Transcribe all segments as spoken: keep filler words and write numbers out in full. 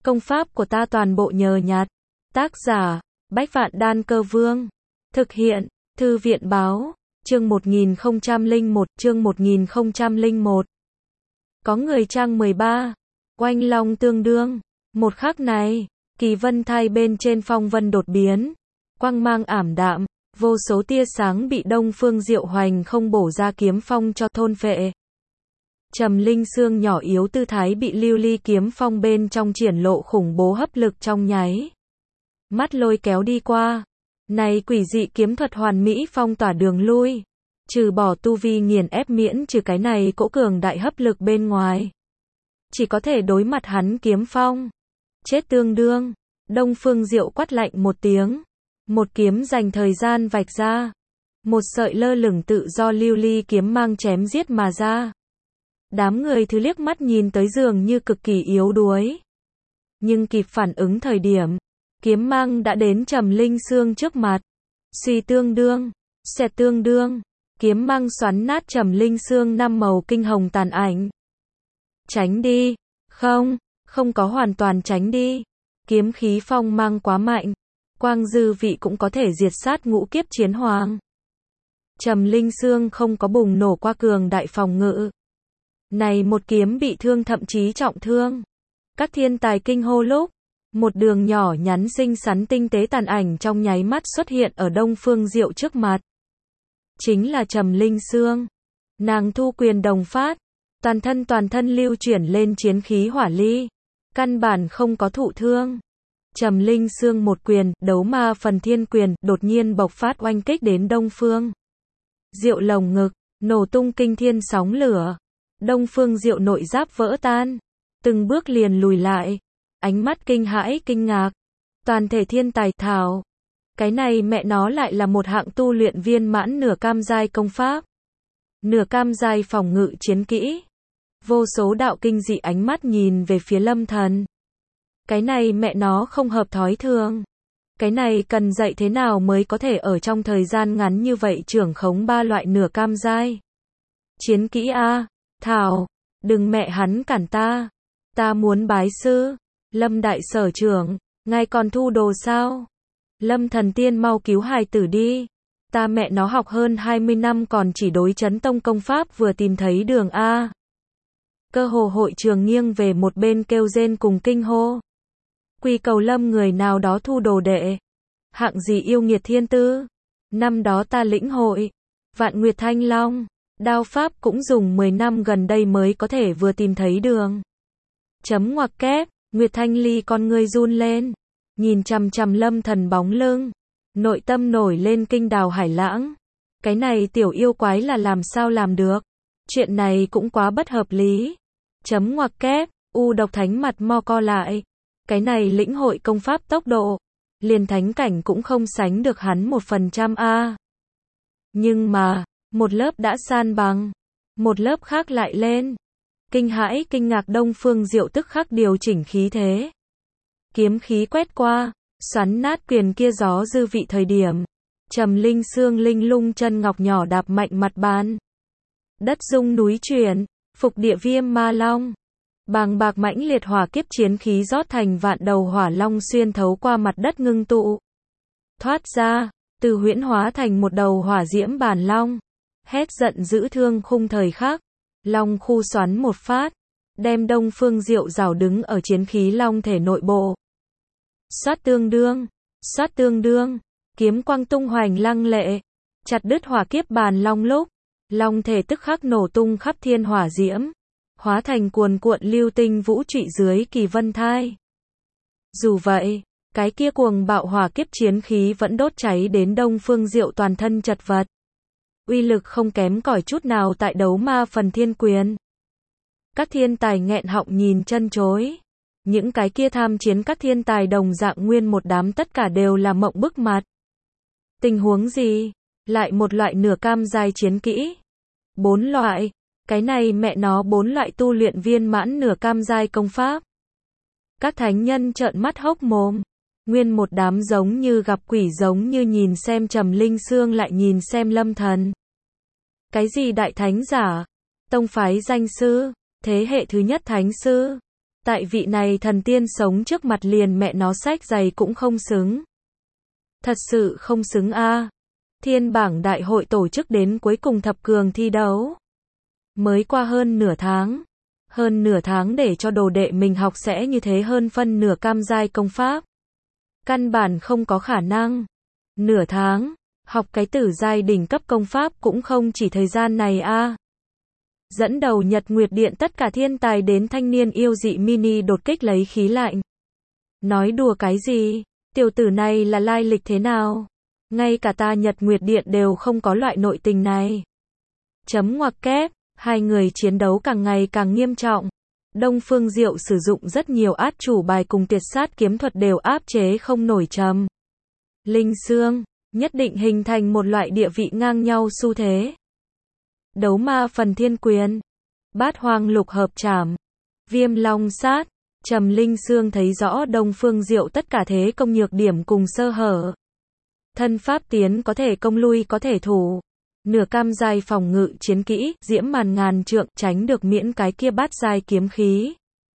Công pháp của ta toàn bộ nhờ nhặt. Tác giả, Bách Vạn Đan Cơ Vương. Thực hiện, Thư viện báo, chương một nghìn không trăm lẻ một, chương một nghìn không trăm lẻ một. Có người trang mười ba. Oanh long tương đương. Một khắc này, kỳ vân thai bên trên phong vân đột biến. Quang mang ảm đạm, vô số tia sáng bị Đông Phương Diệu Hoành không bổ ra kiếm phong cho thôn phệ. Trầm Linh Xương nhỏ yếu tư thái bị lưu ly kiếm phong bên trong triển lộ khủng bố hấp lực trong nháy mắt lôi kéo đi qua. Này quỷ dị kiếm thuật hoàn mỹ phong tỏa đường lui, trừ bỏ tu vi nghiền ép miễn trừ cái này cỗ cường đại hấp lực bên ngoài, chỉ có thể đối mặt hắn kiếm phong. Chết tương đương. Đông Phương Diệu quát lạnh một tiếng, một kiếm dành thời gian vạch ra, một sợi lơ lửng tự do lưu ly kiếm mang chém giết mà ra. Đám người thứ liếc mắt nhìn tới dường như cực kỳ yếu đuối, nhưng kịp phản ứng thời điểm, kiếm mang đã đến Trầm Linh Xương trước mặt. Suy tương đương, xẹt tương đương, kiếm mang xoắn nát Trầm Linh Xương năm màu kinh hồng tàn ảnh. Tránh đi. Không, không có hoàn toàn tránh đi. Kiếm khí phong mang quá mạnh, quang dư vị cũng có thể diệt sát ngũ kiếp chiến hoàng. Trầm Linh Xương không có bùng nổ qua cường đại phòng ngự. Này một kiếm bị thương thậm chí trọng thương. Các thiên tài kinh hô lúc, một đường nhỏ nhắn xinh xắn tinh tế tàn ảnh trong nháy mắt xuất hiện ở Đông Phương Diệu trước mặt. Chính là Trầm Linh Xương. Nàng thu quyền đồng phát, toàn thân toàn thân lưu chuyển lên chiến khí hỏa ly, căn bản không có thụ thương. Trầm Linh Xương một quyền, đấu ma phần thiên quyền, đột nhiên bộc phát oanh kích đến Đông Phương Diệu lồng ngực, nổ tung kinh thiên sóng lửa. Đông Phương Diệu nội giáp vỡ tan, từng bước liền lùi lại, ánh mắt kinh hãi kinh ngạc. Toàn thể thiên tài thảo, cái này mẹ nó lại là một hạng tu luyện viên mãn nửa cam giai công pháp, nửa cam giai phòng ngự chiến kỹ. Vô số đạo kinh dị ánh mắt nhìn về phía Lâm Thần. Cái này mẹ nó không hợp thói thường. Cái này cần dạy thế nào mới có thể ở trong thời gian ngắn như vậy trưởng khống ba loại nửa cam giai chiến kỹ a? Thảo, đừng mẹ hắn cản ta. Ta muốn bái sư. Lâm đại sở trưởng, ngài còn thu đồ sao? Lâm thần tiên mau cứu hài tử đi. Ta mẹ nó học hơn hai mươi năm còn chỉ đối chấn tông công pháp vừa tìm thấy đường a. Cơ hồ hội trường nghiêng về một bên kêu rên cùng kinh hô. Quỳ cầu Lâm người nào đó thu đồ đệ. Hạng gì yêu nghiệt thiên tư. Năm đó ta lĩnh hội Vạn Nguyệt Thanh Long đao pháp cũng dùng mười năm gần đây mới có thể vừa tìm thấy đường. Chấm ngoặc kép, Nguyệt Thanh Ly con ngươi run lên, nhìn chằm chằm Lâm Thần bóng lưng, nội tâm nổi lên kinh đào hải lãng. Cái này tiểu yêu quái là làm sao làm được? Chuyện này cũng quá bất hợp lý. Chấm ngoặc kép, U Độc Thánh mặt mo co lại. Cái này lĩnh hội công pháp tốc độ, liền thánh cảnh cũng không sánh được hắn một phần trăm a. Nhưng mà, một lớp đã san bằng, một lớp khác lại lên. Kinh hãi kinh ngạc Đông Phương Diệu tức khắc điều chỉnh khí thế. Kiếm khí quét qua, xoắn nát quyền kia gió dư vị thời điểm. Trầm Linh Xương linh lung chân ngọc nhỏ đạp mạnh mặt bàn. Đất rung núi chuyển, phục địa viêm ma long. Bàng bạc mãnh liệt hỏa kiếp chiến khí rót thành vạn đầu hỏa long xuyên thấu qua mặt đất ngưng tụ. Thoát ra, từ huyễn hóa thành một đầu hỏa diễm bản long. Hét giận dữ thương khung thời khắc. Long khu xoắn một phát, đem Đông Phương Diệu rào đứng ở chiến khí long thể nội bộ. Xoát tương đương, xoát tương đương, kiếm quang tung hoành lăng lệ, chặt đứt hỏa kiếp bàn long lúc, long thể tức khắc nổ tung khắp thiên hỏa diễm, hóa thành cuồn cuộn lưu tinh vũ trụy dưới kỳ vân thai. Dù vậy, cái kia cuồng bạo hỏa kiếp chiến khí vẫn đốt cháy đến Đông Phương Diệu toàn thân chật vật. Uy lực không kém cỏi chút nào tại đấu ma phần thiên quyền. Các thiên tài nghẹn họng nhìn chân chối. Những cái kia tham chiến các thiên tài đồng dạng nguyên một đám tất cả đều là mộng bức mặt. Tình huống gì? Lại một loại nửa cam giai chiến kỹ. Bốn loại. Cái này mẹ nó bốn loại tu luyện viên mãn nửa cam giai công pháp. Các thánh nhân trợn mắt hốc mồm. Nguyên một đám giống như gặp quỷ giống như nhìn xem Trầm Linh Xương lại nhìn xem Lâm Thần. Cái gì đại thánh giả? Tông phái danh sư? Thế hệ thứ nhất thánh sư? Tại vị này thần tiên sống trước mặt liền mẹ nó xách giày cũng không xứng. Thật sự không xứng a. Thiên bảng đại hội tổ chức đến cuối cùng thập cường thi đấu. Mới qua hơn nửa tháng. Hơn nửa tháng để cho đồ đệ mình học sẽ như thế hơn phân nửa cam giai công pháp. Căn bản không có khả năng. Nửa tháng, học cái tử giai đỉnh cấp công pháp cũng không chỉ thời gian này a. Dẫn đầu Nhật Nguyệt Điện tất cả thiên tài đến thanh niên yêu dị mini đột kích lấy khí lạnh. Nói đùa cái gì? Tiểu tử này là lai lịch thế nào? Ngay cả ta Nhật Nguyệt Điện đều không có loại nội tình này. Chấm ngoặc kép, hai người chiến đấu càng ngày càng nghiêm trọng. Đông Phương Diệu sử dụng rất nhiều át chủ bài cùng tuyệt sát kiếm thuật đều áp chế không nổi Trầm Linh Sương, nhất định hình thành một loại địa vị ngang nhau xu thế. Đấu ma phần thiên quyền, bát hoang lục hợp trảm, viêm long sát. Trầm Linh Sương thấy rõ Đông Phương Diệu tất cả thế công nhược điểm cùng sơ hở. Thân pháp tiến có thể công lui có thể thủ. Nửa cam giai phòng ngự chiến kỹ, diễm màn ngàn trượng, tránh được miễn cái kia bát giai kiếm khí.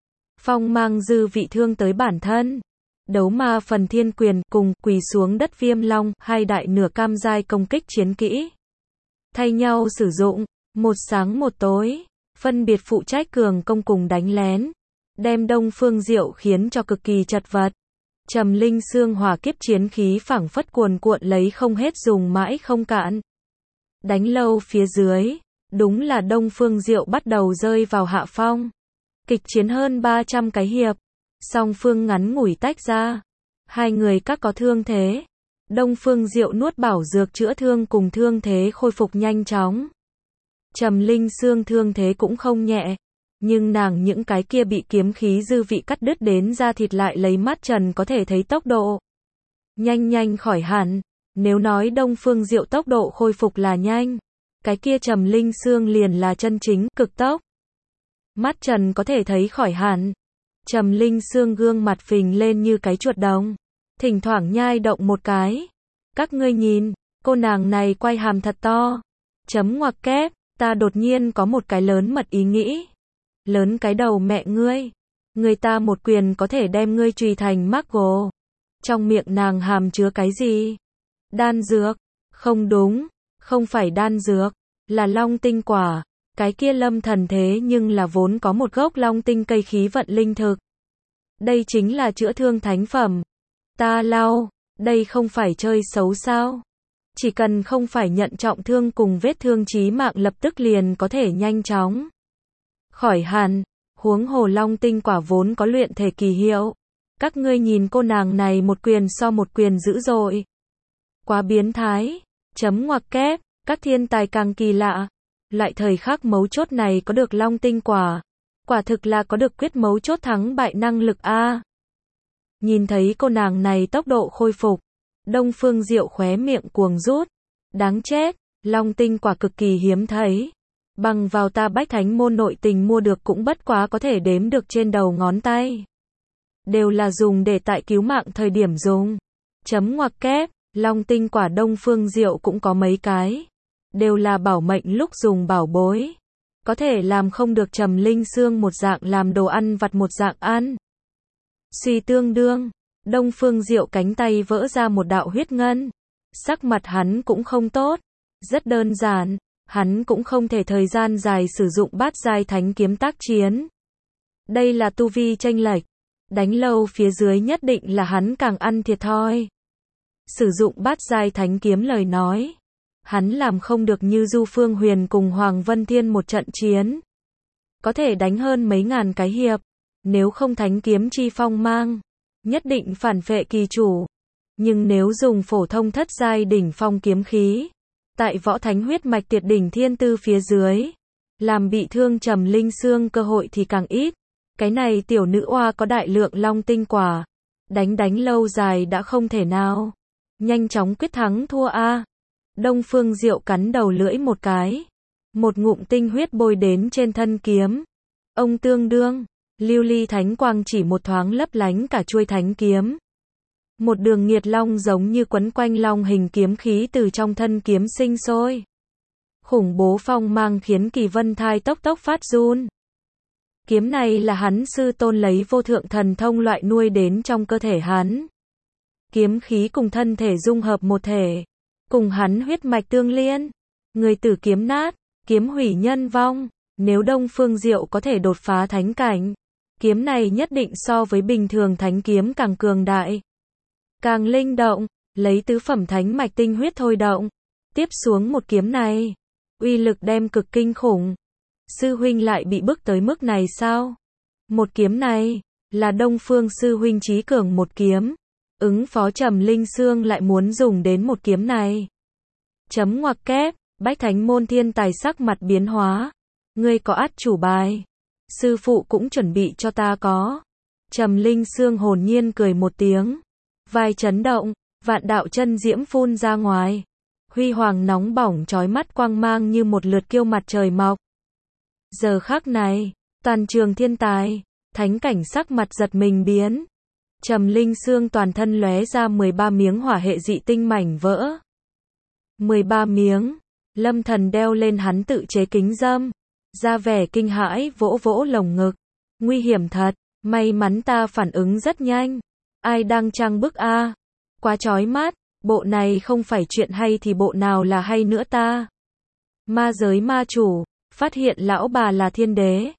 Phong mang dư vị thương tới bản thân. Đấu ma phần thiên quyền, cùng, quỳ xuống đất viêm long, hai đại nửa cam giai công kích chiến kỹ. Thay nhau sử dụng, một sáng một tối, phân biệt phụ trách cường công cùng đánh lén. Đem Đông Phương Diệu khiến cho cực kỳ chật vật. Trầm Linh Sương hỏa kiếp chiến khí phảng phất cuồn cuộn lấy không hết dùng mãi không cạn. Đánh lâu phía dưới, đúng là Đông Phương Diệu bắt đầu rơi vào hạ phong. Kịch chiến hơn ba trăm cái hiệp, song phương ngắn ngủi tách ra. Hai người các có thương thế. Đông Phương Diệu nuốt bảo dược chữa thương cùng thương thế khôi phục nhanh chóng. Trầm Linh Sương thương thế cũng không nhẹ. Nhưng nàng những cái kia bị kiếm khí dư vị cắt đứt đến da thịt lại lấy mắt trần có thể thấy tốc độ. Nhanh nhanh khỏi hẳn. Nếu nói Đông Phương Diệu tốc độ khôi phục là nhanh, cái kia Trầm Linh Sương liền là chân chính cực tốc. Mắt trần có thể thấy khỏi hẳn. Trầm Linh Sương gương mặt phình lên như cái chuột đồng, thỉnh thoảng nhai động một cái. Các ngươi nhìn, cô nàng này quay hàm thật to. Chấm ngoặc kép, ta đột nhiên có một cái lớn mật ý nghĩ. Lớn cái đầu mẹ ngươi. Người ta một quyền có thể đem ngươi chùy thành mác gồ. Trong miệng nàng hàm chứa cái gì? Đan dược? Không đúng, không phải đan dược, là long tinh quả. Cái kia lâm thần thế nhưng là vốn có một gốc long tinh cây khí vận linh thực. Đây chính là chữa thương thánh phẩm. Ta lao, đây không phải chơi xấu sao? Chỉ cần không phải nhận trọng thương cùng vết thương chí mạng lập tức liền có thể nhanh chóng khỏi hẳn. Huống hồ long tinh quả vốn có luyện thể kỳ hiệu. Các ngươi nhìn cô nàng này một quyền so một quyền dữ dội. Quá biến thái. Chấm ngoặc kép, các thiên tài càng kỳ lạ. Lại thời khắc mấu chốt này có được long tinh quả. Quả thực là có được quyết mấu chốt thắng bại năng lực a. Nhìn thấy cô nàng này tốc độ khôi phục. Đông Phương Diệu khóe miệng cuồng rút. Đáng chết, long tinh quả cực kỳ hiếm thấy. Bằng vào ta Bách Thánh môn nội tình mua được cũng bất quá có thể đếm được trên đầu ngón tay. Đều là dùng để tại cứu mạng thời điểm dùng. Chấm ngoặc kép, long tinh quả Đông Phương Diệu cũng có mấy cái. Đều là bảo mệnh lúc dùng bảo bối. Có thể làm không được Trầm Linh Sương một dạng làm đồ ăn vặt một dạng ăn. Suy tương đương, Đông Phương Diệu cánh tay vỡ ra một đạo huyết ngân. Sắc mặt hắn cũng không tốt. Rất đơn giản, hắn cũng không thể thời gian dài sử dụng bát giai thánh kiếm tác chiến. Đây là tu vi chênh lệch. Đánh lâu phía dưới nhất định là hắn càng ăn thiệt thòi. Sử dụng bát giai thánh kiếm lời nói. Hắn làm không được như Du Phương Huyền cùng Hoàng Vân Thiên một trận chiến. Có thể đánh hơn mấy ngàn cái hiệp. Nếu không thánh kiếm chi phong mang. Nhất định phản phệ kỳ chủ. Nhưng nếu dùng phổ thông thất giai đỉnh phong kiếm khí. Tại võ thánh huyết mạch tuyệt đỉnh thiên tư phía dưới. Làm bị thương Trầm Linh Sương cơ hội thì càng ít. Cái này tiểu nữ oa có đại lượng long tinh quả. Đánh đánh lâu dài đã không thể nào. Nhanh chóng quyết thắng thua a. Đông Phương Diệu cắn đầu lưỡi một cái. Một ngụm tinh huyết bôi đến trên thân kiếm. Ông tương đương. Lưu ly thánh quang chỉ một thoáng lấp lánh cả chuôi thánh kiếm. Một đường nghiệt long giống như quấn quanh long hình kiếm khí từ trong thân kiếm sinh sôi. Khủng bố phong mang khiến Kỳ Vân Thai tốc tốc phát run. Kiếm này là hắn sư tôn lấy vô thượng thần thông loại nuôi đến trong cơ thể hắn. Kiếm khí cùng thân thể dung hợp một thể, cùng hắn huyết mạch tương liên. Người tử kiếm nát, kiếm hủy nhân vong. Nếu Đông Phương Diệu có thể đột phá thánh cảnh, kiếm này nhất định so với bình thường thánh kiếm càng cường đại, càng linh động, lấy tứ phẩm thánh mạch tinh huyết thôi động. Tiếp xuống một kiếm này, uy lực đem cực kinh khủng. Sư huynh lại bị bức tới mức này sao? Một kiếm này, là Đông Phương sư huynh chí cường một kiếm. Ứng phó Trầm Linh Xương lại muốn dùng đến một kiếm này. Chấm ngoặc kép, Bách Thánh môn thiên tài sắc mặt biến hóa. Ngươi có át chủ bài. Sư phụ cũng chuẩn bị cho ta có. Trầm Linh Xương hồn nhiên cười một tiếng. Vai chấn động, vạn đạo chân diễm phun ra ngoài. Huy hoàng nóng bỏng chói mắt quang mang như một lượt kiêu mặt trời mọc. Giờ khắc này, toàn trường thiên tài, thánh cảnh sắc mặt giật mình biến. Trầm Linh Xương toàn thân lóe ra mười ba miếng hỏa hệ dị tinh mảnh vỡ. mười ba miếng, Lâm Thần đeo lên hắn tự chế kính dâm, ra vẻ kinh hãi vỗ vỗ lồng ngực. Nguy hiểm thật, may mắn ta phản ứng rất nhanh. Ai đang trang bức a? Quá chói mắt, bộ này không phải chuyện hay thì bộ nào là hay nữa ta? Ma giới ma chủ, phát hiện lão bà là thiên đế.